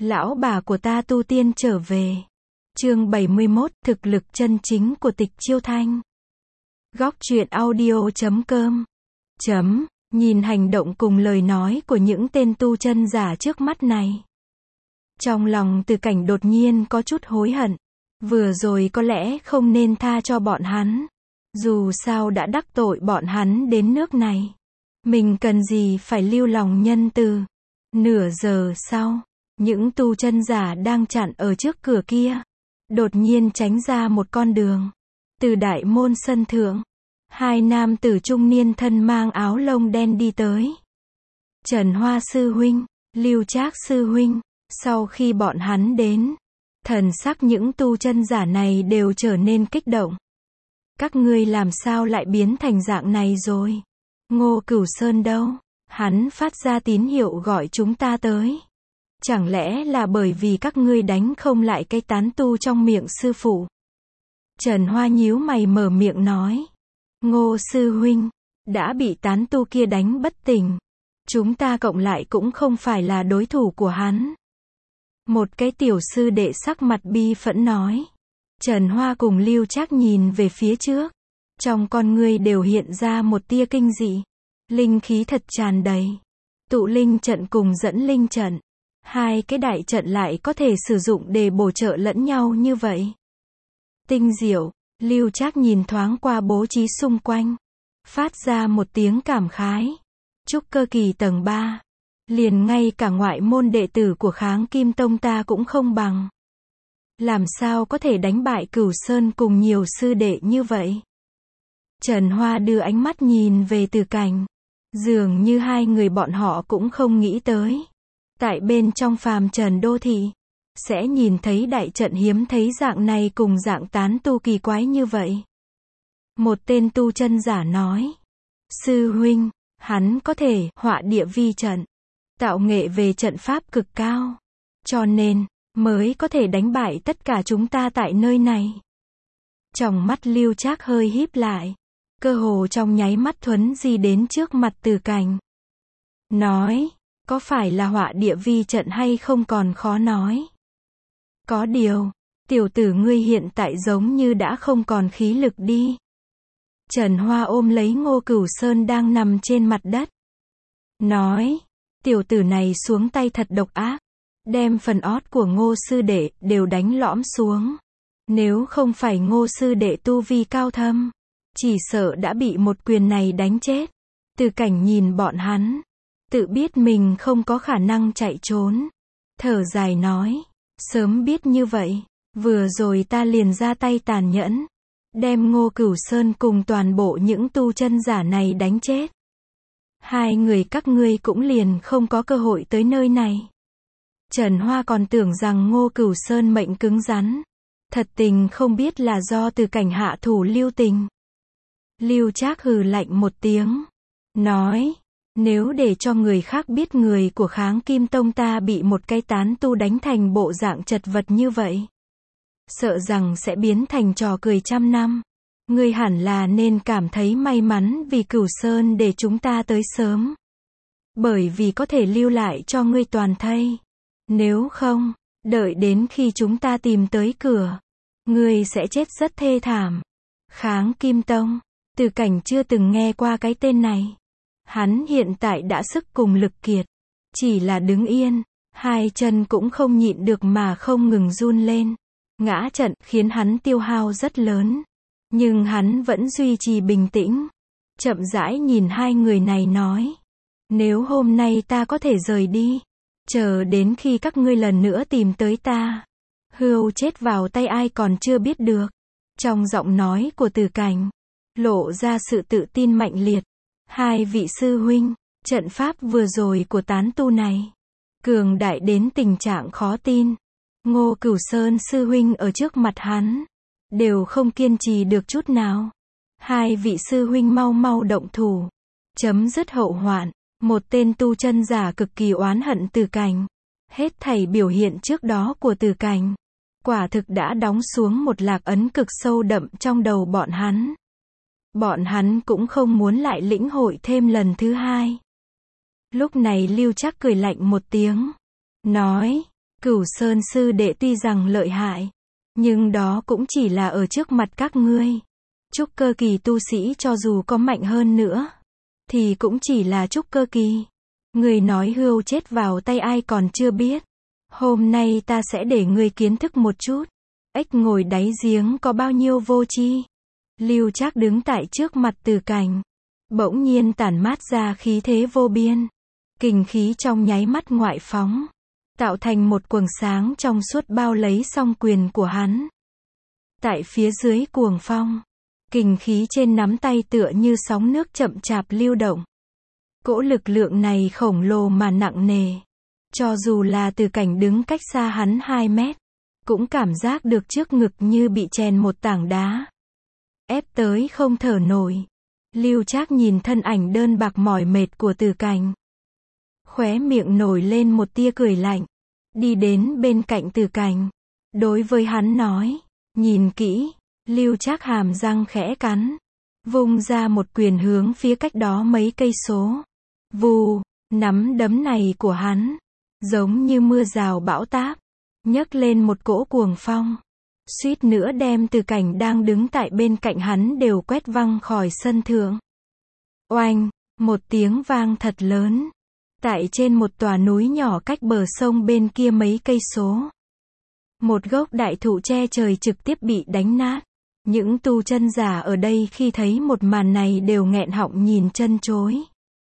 Lão bà của ta tu tiên trở về. Chương 71, thực lực chân chính của Tịch Chiêu Thanh. Góc truyện audio.com. Nhìn hành động cùng lời nói của những tên tu chân giả trước mắt này. Trong lòng Từ Cảnh đột nhiên có chút hối hận. Vừa rồi có lẽ không nên tha cho bọn hắn. Dù sao đã đắc tội bọn hắn đến nước này. Mình cần gì phải lưu lòng nhân từ. Nửa giờ sau, những tu chân giả đang chặn ở trước cửa kia. Đột nhiên tránh ra một con đường. Từ đại môn sân thượng. Hai nam tử trung niên thân mang áo lông đen đi tới. Trần Hoa sư huynh, Lưu Trác sư huynh. Sau khi bọn hắn đến, thần sắc những tu chân giả này đều trở nên kích động. Các ngươi làm sao lại biến thành dạng này rồi? Ngô Cửu Sơn đâu? Hắn phát ra tín hiệu gọi chúng ta tới. Chẳng lẽ là bởi vì các ngươi đánh không lại cái tán tu trong miệng sư phụ? Trần Hoa nhíu mày mở miệng nói. Ngô sư huynh, đã bị tán tu kia đánh bất tỉnh. Chúng ta cộng lại cũng không phải là đối thủ của hắn. Một cái tiểu sư đệ sắc mặt bi phẫn nói. Trần Hoa cùng Lưu Trác nhìn về phía trước. Trong con ngươi đều hiện ra một tia kinh dị. Linh khí thật tràn đầy. Tụ linh trận cùng dẫn linh trận. Hai cái đại trận lại có thể sử dụng để bổ trợ lẫn nhau như vậy. Tinh diệu, Lưu Trác nhìn thoáng qua bố trí xung quanh. Phát ra một tiếng cảm khái. Trúc cơ kỳ tầng 3. Liền ngay cả ngoại môn đệ tử của Kháng Kim Tông ta cũng không bằng. Làm sao có thể đánh bại Cửu Sơn cùng nhiều sư đệ như vậy? Trần Hoa đưa ánh mắt nhìn về Từ Cảnh. Dường như hai người bọn họ cũng không nghĩ tới. Tại bên trong phàm trần đô thị, sẽ nhìn thấy đại trận hiếm thấy dạng này cùng dạng tán tu kỳ quái như vậy. Một tên tu chân giả nói. Sư huynh, hắn có thể họa địa vi trận. Tạo nghệ về trận pháp cực cao. Cho nên, mới có thể đánh bại tất cả chúng ta tại nơi này. Trong mắt Lưu Trác hơi híp lại. Cơ hồ trong nháy mắt thuấn di đến trước mặt Từ Cảnh. Nói, có phải là họa địa vi trận hay không còn khó nói. Có điều, tiểu tử ngươi hiện tại giống như đã không còn khí lực đi. Trần Hoa ôm lấy Ngô Cửu Sơn đang nằm trên mặt đất. Nói, tiểu tử này xuống tay thật độc ác. Đem phần ót của Ngô sư đệ đều đánh lõm xuống. Nếu không phải Ngô sư đệ tu vi cao thâm, chỉ sợ đã bị một quyền này đánh chết. Từ Cảnh nhìn bọn hắn, tự biết mình không có khả năng chạy trốn. Thở dài nói, sớm biết như vậy, vừa rồi ta liền ra tay tàn nhẫn. Đem Ngô Cửu Sơn cùng toàn bộ những tu chân giả này đánh chết. Hai người các ngươi cũng liền không có cơ hội tới nơi này. Trần Hoa còn tưởng rằng Ngô Cửu Sơn mệnh cứng rắn. Thật tình không biết là do Từ Cảnh hạ thủ lưu tình. Lưu Trác hừ lạnh một tiếng. Nói, nếu để cho người khác biết người của Kháng Kim Tông ta bị một cái tán tu đánh thành bộ dạng chật vật như vậy. Sợ rằng sẽ biến thành trò cười trăm năm. Ngươi hẳn là nên cảm thấy may mắn vì Cửu Sơn để chúng ta tới sớm. Bởi vì có thể lưu lại cho ngươi toàn thây. Nếu không, đợi đến khi chúng ta tìm tới cửa, ngươi sẽ chết rất thê thảm. Kháng Kim Tông, Từ Cảnh chưa từng nghe qua cái tên này. Hắn hiện tại đã sức cùng lực kiệt. Chỉ là đứng yên, hai chân cũng không nhịn được mà không ngừng run lên. Ngã trận khiến hắn tiêu hao rất lớn. Nhưng hắn vẫn duy trì bình tĩnh. Chậm rãi nhìn hai người này nói. Nếu hôm nay ta có thể rời đi, chờ đến khi các ngươi lần nữa tìm tới ta, hươu chết vào tay ai còn chưa biết được. Trong giọng nói của Từ Cảnh, lộ ra sự tự tin mạnh liệt. Hai vị sư huynh, trận pháp vừa rồi của tán tu này, cường đại đến tình trạng khó tin. Ngô Cửu Sơn sư huynh ở trước mặt hắn, đều không kiên trì được chút nào. Hai vị sư huynh mau mau động thủ, chấm dứt hậu hoạn. Một tên tu chân giả cực kỳ oán hận Từ Cảnh. Hết thảy biểu hiện trước đó của Từ Cảnh, quả thực đã đóng xuống một lạc ấn cực sâu đậm trong đầu bọn hắn. Bọn hắn cũng không muốn lại lĩnh hội thêm lần thứ hai. Lúc này Lưu Trác cười lạnh một tiếng. Nói, Cửu Sơn sư đệ tuy rằng lợi hại, nhưng đó cũng chỉ là ở trước mặt các ngươi. Trúc cơ kỳ tu sĩ cho dù có mạnh hơn nữa, thì cũng chỉ là trúc cơ kỳ. Người nói hươu chết vào tay ai còn chưa biết. Hôm nay ta sẽ để ngươi kiến thức một chút. Ếch ngồi đáy giếng có bao nhiêu vô tri. Lưu Trác đứng tại trước mặt Từ Cảnh, bỗng nhiên tản mát ra khí thế vô biên. Kình khí trong nháy mắt ngoại phóng, tạo thành một quầng sáng trong suốt bao lấy song quyền của hắn. Tại phía dưới cuồng phong, kình khí trên nắm tay tựa như sóng nước chậm chạp lưu động. Cỗ lực lượng này khổng lồ mà nặng nề. Cho dù là Từ Cảnh đứng cách xa hắn 2 mét, cũng cảm giác được trước ngực như bị chèn một tảng đá. Ép tới không thở nổi. Lưu Trác nhìn thân ảnh đơn bạc mỏi mệt của Từ Cảnh. Khóe miệng nổi lên một tia cười lạnh. Đi đến bên cạnh Từ Cảnh. Đối với hắn nói, nhìn kỹ. Lưu Trác hàm răng khẽ cắn. Vung ra một quyền hướng phía cách đó mấy cây số. Vù, nắm đấm này của hắn, giống như mưa rào bão táp, nhấc lên một cỗ cuồng phong. Suýt nữa đem Từ Cảnh đang đứng tại bên cạnh hắn đều quét văng khỏi sân thượng. Oanh, một tiếng vang thật lớn. Tại trên một tòa núi nhỏ cách bờ sông bên kia mấy cây số. Một gốc đại thụ che trời trực tiếp bị đánh nát. Những tu chân giả ở đây khi thấy một màn này đều nghẹn họng nhìn chân chối.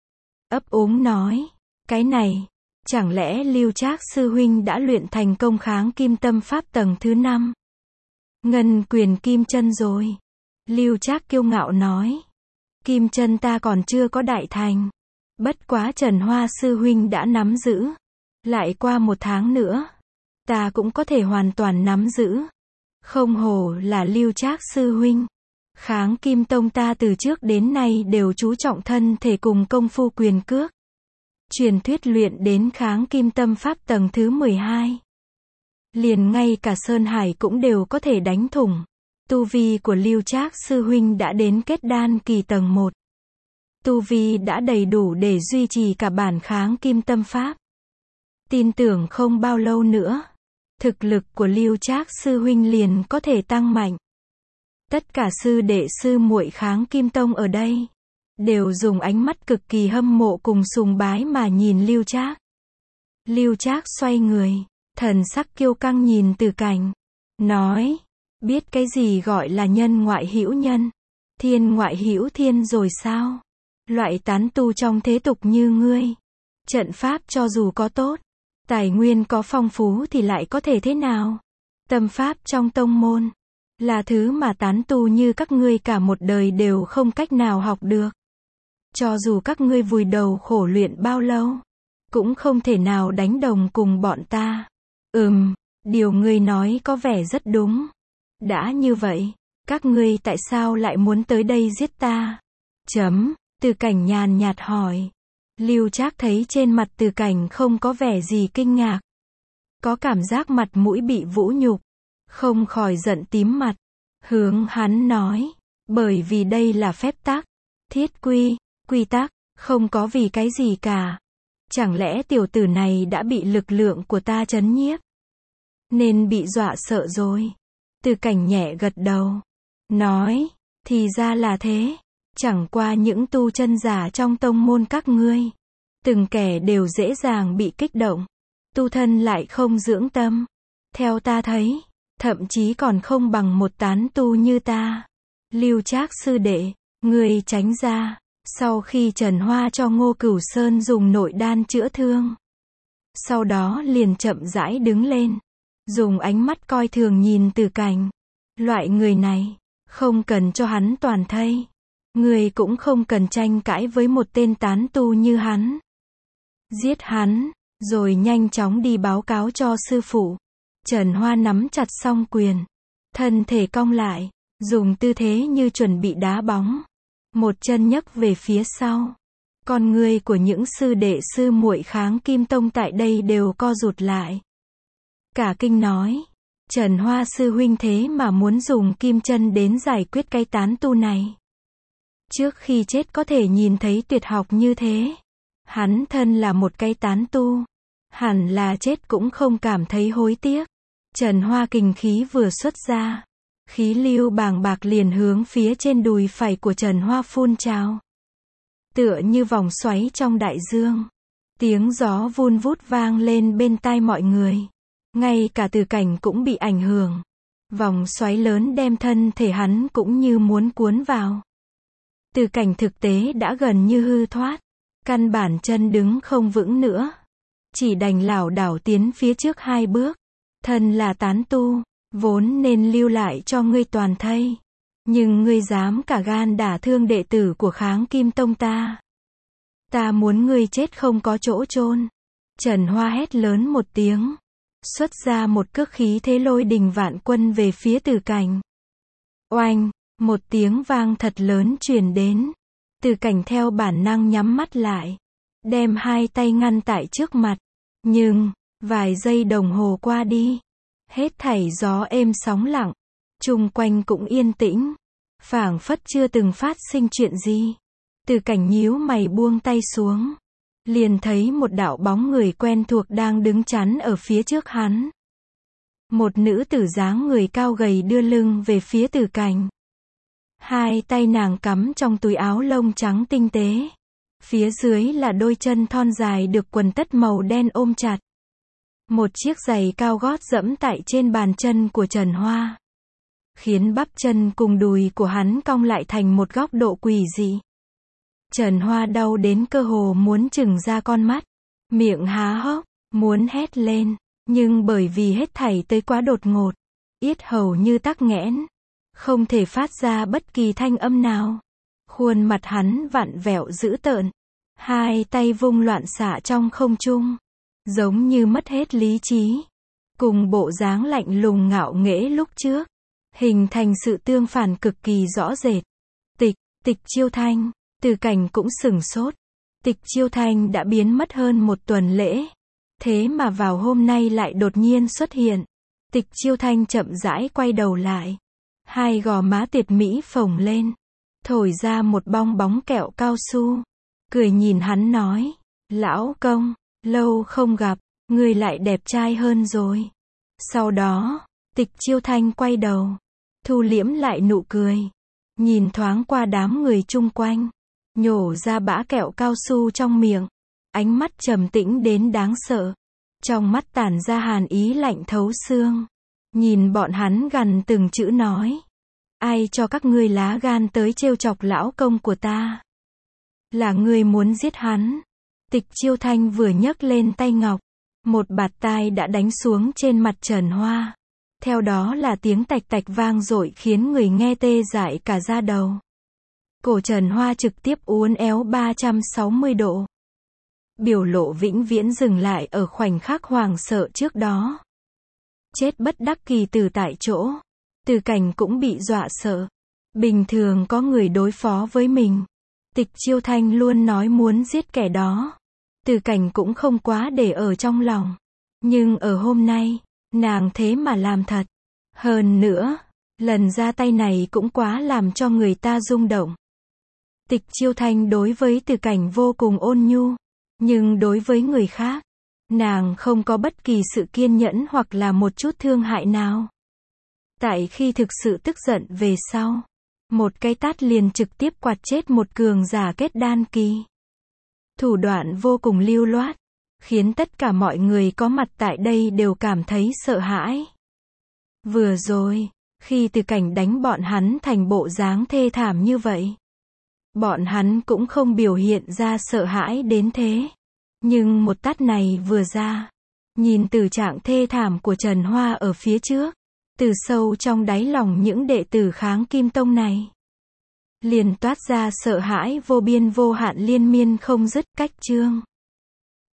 Ấp úng nói, cái này, chẳng lẽ Lưu Trác sư huynh đã luyện thành công Kháng Kim Tâm Pháp tầng thứ 5? Ngân quyền kim chân rồi. Lưu Trác kiêu ngạo nói, kim chân ta còn chưa có đại thành. Bất quá Trần Hoa sư huynh đã nắm giữ. Lại qua 1 tháng nữa, ta cũng có thể hoàn toàn nắm giữ. Không hổ là Lưu Trác sư huynh. Kháng Kim Tông ta từ trước đến nay đều chú trọng thân thể cùng công phu quyền cước. Truyền thuyết luyện đến Kháng Kim Tâm Pháp tầng thứ 12. Liền ngay cả Sơn Hải cũng đều có thể đánh thủng. Tu vi của Lưu Trác sư huynh đã đến kết đan kỳ tầng 1. Tu vi đã đầy đủ để duy trì cả bản Kháng Kim Tâm Pháp. Tin tưởng không bao lâu nữa, thực lực của Lưu Trác sư huynh liền có thể tăng mạnh. Tất cả sư đệ sư muội Kháng Kim Tông ở đây đều dùng ánh mắt cực kỳ hâm mộ cùng sùng bái mà nhìn Lưu Trác. Lưu Trác xoay người, thần sắc kiêu căng nhìn Từ Cảnh, nói, biết cái gì gọi là nhân ngoại hữu nhân, thiên ngoại hữu thiên rồi sao? Loại tán tu trong thế tục như ngươi, trận pháp cho dù có tốt, tài nguyên có phong phú thì lại có thể thế nào? Tâm pháp trong tông môn là thứ mà tán tu như các ngươi cả một đời đều không cách nào học được. Cho dù các ngươi vùi đầu khổ luyện bao lâu, cũng không thể nào đánh đồng cùng bọn ta. Điều ngươi nói có vẻ rất đúng. Đã như vậy, các ngươi tại sao lại muốn tới đây giết ta? Từ Cảnh nhàn nhạt hỏi. Lưu Trác thấy trên mặt Từ Cảnh không có vẻ gì kinh ngạc. Có cảm giác mặt mũi bị vũ nhục. Không khỏi giận tím mặt. Hướng hắn nói. Bởi vì đây là phép tắc. Thiết quy, quy tắc, không có vì cái gì cả. Chẳng lẽ tiểu tử này đã bị lực lượng của ta trấn nhiếp? Nên bị dọa sợ rồi. Từ Cảnh nhẹ gật đầu. Nói, thì ra là thế. Chẳng qua những tu chân giả trong tông môn các ngươi. Từng kẻ đều dễ dàng bị kích động. Tu thân lại không dưỡng tâm. Theo ta thấy, thậm chí còn không bằng một tán tu như ta. Lưu Trác sư đệ, ngươi tránh ra. Sau khi Trần Hoa cho Ngô Cửu Sơn dùng nội đan chữa thương, sau đó liền chậm rãi đứng lên, dùng ánh mắt coi thường nhìn Từ Cảnh. Loại người này, không cần cho hắn toàn thây. Ngươi cũng không cần tranh cãi với một tên tán tu như hắn. Giết hắn, rồi nhanh chóng đi báo cáo cho sư phụ. Trần Hoa nắm chặt song quyền, thân thể cong lại, dùng tư thế như chuẩn bị đá bóng. Một chân nhấc về phía sau. Con ngươi của những sư đệ sư muội Kháng Kim Tông tại đây đều co rụt lại. Cả kinh nói, Trần Hoa sư huynh thế mà muốn dùng kim chân đến giải quyết cái tán tu này. Trước khi chết có thể nhìn thấy tuyệt học như thế. Hắn thân là một cái tán tu, hẳn là chết cũng không cảm thấy hối tiếc. Trần Hoa kình khí vừa xuất ra, khí lưu bàng bạc liền hướng phía trên đùi phải của Trần Hoa phun trào. Tựa như vòng xoáy trong đại dương. Tiếng gió vun vút vang lên bên tai mọi người. Ngay cả Từ Cảnh cũng bị ảnh hưởng. Vòng xoáy lớn đem thân thể hắn cũng như muốn cuốn vào. Từ Cảnh thực tế đã gần như hư thoát. Căn bản chân đứng không vững nữa. Chỉ đành lảo đảo tiến phía trước 2 bước. Thân là tán tu, vốn nên lưu lại cho ngươi toàn thây. Nhưng ngươi dám cả gan đả thương đệ tử của Kháng Kim Tông ta. Ta muốn ngươi chết không có chỗ chôn. Trần Hoa hét lớn một tiếng. Xuất ra một cước khí thế lôi đình vạn quân về phía Từ Cảnh. Oanh, một tiếng vang thật lớn truyền đến. Từ Cảnh theo bản năng nhắm mắt lại. Đem 2 tay ngăn tại trước mặt. Nhưng, vài giây đồng hồ qua đi. Hết thảy gió êm sóng lặng. Chung quanh cũng yên tĩnh. Phảng phất chưa từng phát sinh chuyện gì. Từ Cảnh nhíu mày buông tay xuống. Liền thấy một đạo bóng người quen thuộc đang đứng chắn ở phía trước hắn. Một nữ tử dáng người cao gầy đưa lưng về phía Từ Cảnh. 2 tay nàng cắm trong túi áo lông trắng tinh tế. Phía dưới là đôi chân thon dài được quần tất màu đen ôm chặt. Một chiếc giày cao gót dẫm tại trên bàn chân của Trần Hoa. Khiến bắp chân cùng đùi của hắn cong lại thành một góc độ quỷ dị. Trần Hoa đau đến cơ hồ muốn trừng ra con mắt. Miệng há hốc, muốn hét lên. Nhưng bởi vì hết thảy tới quá đột ngột. Yết hầu như tắc nghẽn. Không thể phát ra bất kỳ thanh âm nào. Khuôn mặt hắn vặn vẹo dữ tợn. 2 tay vung loạn xạ trong không trung. Giống như mất hết lý trí. Cùng bộ dáng lạnh lùng ngạo nghễ lúc trước. Hình thành sự tương phản cực kỳ rõ rệt. Tịch Chiêu Thanh. Từ Cảnh cũng sửng sốt. Tịch Chiêu Thanh đã biến mất hơn 1 tuần lễ. Thế mà vào hôm nay lại đột nhiên xuất hiện. Tịch Chiêu Thanh chậm rãi quay đầu lại. 2 gò má tuyệt mỹ phồng lên. Thổi ra một bong bóng kẹo cao su. Cười nhìn hắn nói. Lão công, lâu không gặp, ngươi lại đẹp trai hơn rồi. Sau đó, Tịch Chiêu Thanh quay đầu. Thu liễm lại nụ cười. Nhìn thoáng qua đám người chung quanh. Nhổ ra bã kẹo cao su trong miệng. Ánh mắt trầm tĩnh đến đáng sợ. Trong mắt tản ra hàn ý lạnh thấu xương. Nhìn bọn hắn gằn từng chữ nói. Ai cho các ngươi lá gan tới trêu chọc lão công của ta? Là ngươi muốn giết hắn. Tịch Chiêu Thanh vừa nhấc lên tay ngọc. Một bạt tai đã đánh xuống trên mặt Trần Hoa. Theo đó là tiếng tạch tạch vang dội khiến người nghe tê dại cả da đầu. Cổ Trần Hoa trực tiếp uốn éo 360 độ. Biểu lộ vĩnh viễn dừng lại ở khoảnh khắc hoảng sợ trước đó. Chết bất đắc kỳ từ tại chỗ. Từ Cảnh cũng bị dọa sợ. Bình thường có người đối phó với mình. Tịch Chiêu Thanh luôn nói muốn giết kẻ đó. Từ Cảnh cũng không quá để ở trong lòng. Nhưng ở hôm nay, nàng thế mà làm thật. Hơn nữa, lần ra tay này cũng quá làm cho người ta rung động. Tịch Chiêu Thanh đối với Từ Cảnh vô cùng ôn nhu. Nhưng đối với người khác, nàng không có bất kỳ sự kiên nhẫn hoặc là một chút thương hại nào. Tại khi thực sự tức giận về sau, một cái tát liền trực tiếp quạt chết một cường giả kết đan kỳ. Thủ đoạn vô cùng lưu loát, khiến tất cả mọi người có mặt tại đây đều cảm thấy sợ hãi. Vừa rồi, khi Từ Cảnh đánh bọn hắn thành bộ dáng thê thảm như vậy, bọn hắn cũng không biểu hiện ra sợ hãi đến thế. Nhưng một tát này vừa ra, nhìn từ trạng thê thảm của Trần Hoa ở phía trước, từ sâu trong đáy lòng những đệ tử Kháng Kim Tông này, liền toát ra sợ hãi vô biên vô hạn liên miên không dứt. Cách chương